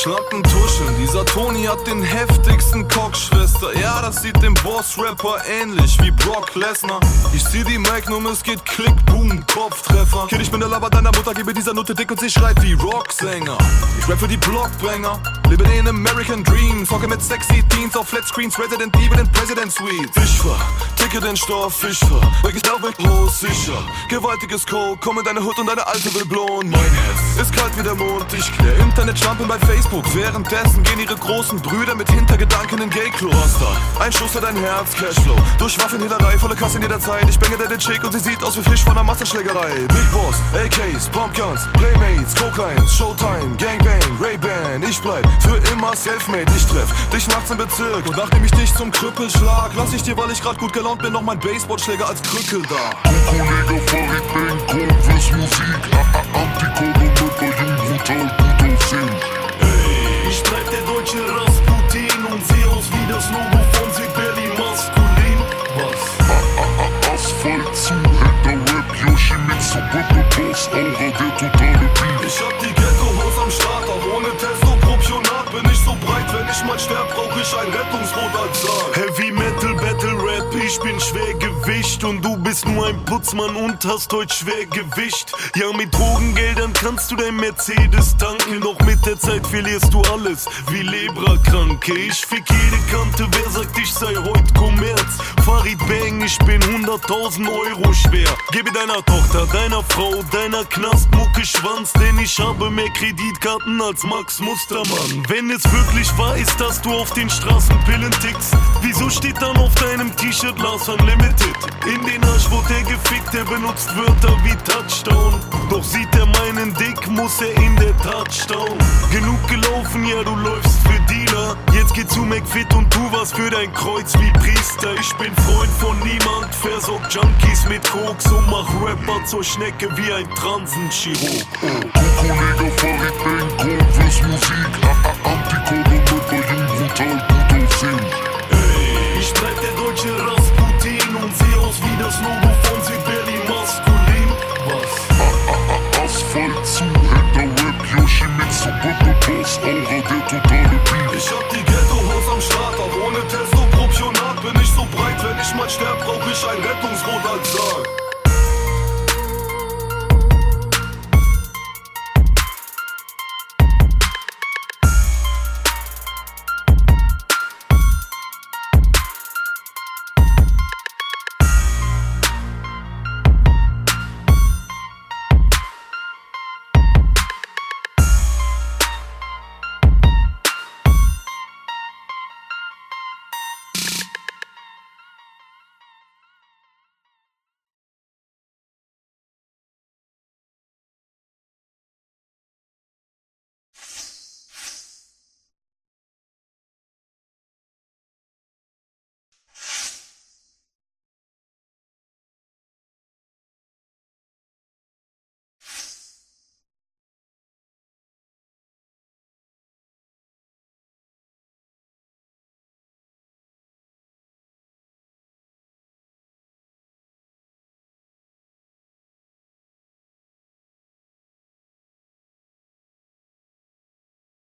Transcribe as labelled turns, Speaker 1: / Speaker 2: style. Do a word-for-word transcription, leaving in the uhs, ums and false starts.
Speaker 1: schlanken Tuschen. Dieser Toni hat den heftigsten Cock, Schwester. Ja, das sieht dem Boss-Rapper ähnlich wie Brock Lesnar. Ich zieh die Magnum, es geht Klick, Boom, Kopftreffer. Kind, ich bin der Laber deiner Mutter, gebe dieser Nutte dick und sie schreit wie Rocksänger. Ich rap für die Blockbanger, lebe den American Dream. Zocke mit sexy Teens auf Flatscreens, Resident Evil in President Suite. Ich war, Ticket in Store, Fischfer, weg ich auf mit Ho, sicher. Gewaltiges Coke, komm in deine Hut und deine Alte will blown. Mein Herz ist kalt wie der Mond, ich klär Internet-Schlampen bei Facebook. Währenddessen gehen ihre großen Brüder mit Hintergedanken in Gay-Cluster. Ein Schuss hat ein Herz, Cashflow, durch Waffenhehlerei, volle Kasse in jeder Zeit. Ich bänge deine Chick und sie sieht aus wie Fisch von einer Massenschlägerei. Big Boss, A Ks, Pumpguns, Playmates, Coke-Lines, Showtime, Gangbang, Ray-Ban. Ich bleib für immer selfmade, ich treff dich nachts im Bezirk. Und nachdem ich dich zum Krüppel schlag, lass ich dir, weil ich grad gut gelaunt bin, noch mein Baseballschläger als Krückel da.
Speaker 2: Kollege Farid bringt Kopfes Musik, Antikode mit bei Jung brutal gut aussehen.
Speaker 3: Hey, ich bleib der deutsche Rasputin und seh aus wie das Logo von Sibeli maskulin. Was?
Speaker 2: Asphalt zu, Hater Rap, Yoshi mit so Boss, Aura der totale Beat.
Speaker 3: Ich hab die Ghetto-Haus am Start, auch ohne Testo-Propionat bin ich so breit. Wenn ich mal sterb, brauch ich ein Rettungsboot als Sarg. Heavy Metal, Battle Rap, ich bin Schwergewicht und du bist nur ein Putzmann und hast heute Schwergewicht. Ja, mit Drogengeldern kannst du dein Mercedes tanken, doch mit der Zeit verlierst du alles wie Lebrakranke. Ich fick jede Kante, wer sagt, ich sei heut Kommerz? Farid Bang, ich bin hunderttausend Euro schwer. Gebe deiner Tochter, deiner Frau, deiner Knastmucke Schwanz, denn ich habe mehr Kreditkarten als Max Mustermann. Wenn es wirklich wahr ist, dass du auf den Straßen Pillen tickst, wieso steht dann auf deinem T-Shirt Lars Unlimited? In den Arsch wurde er gefickt, er benutzt Wörter wie Touchdown. Doch sieht er meinen Dick, muss er in der Tat staunen. Genug gelaufen, ja du läufst für Dealer. Jetzt geh zu McFit und tu was für dein Kreuz wie Priester. Ich bin Freund von niemand, versorg Junkies mit Koks und mach Rapper zur Schnecke wie ein Transenchirurg.
Speaker 2: Oh. Kollege Farid bringt Kopfes Musik, Antikode mit bei Jung brutal gut aussehen.
Speaker 3: Hey, ich bleib der deutsche Rasputin und seh aus wie das Logo von Sibeli maskulin. Was?
Speaker 2: Asphalt zu, Hater Rap, Yoshi mit so Boss, Aura der totale Beat.
Speaker 3: Ich hab die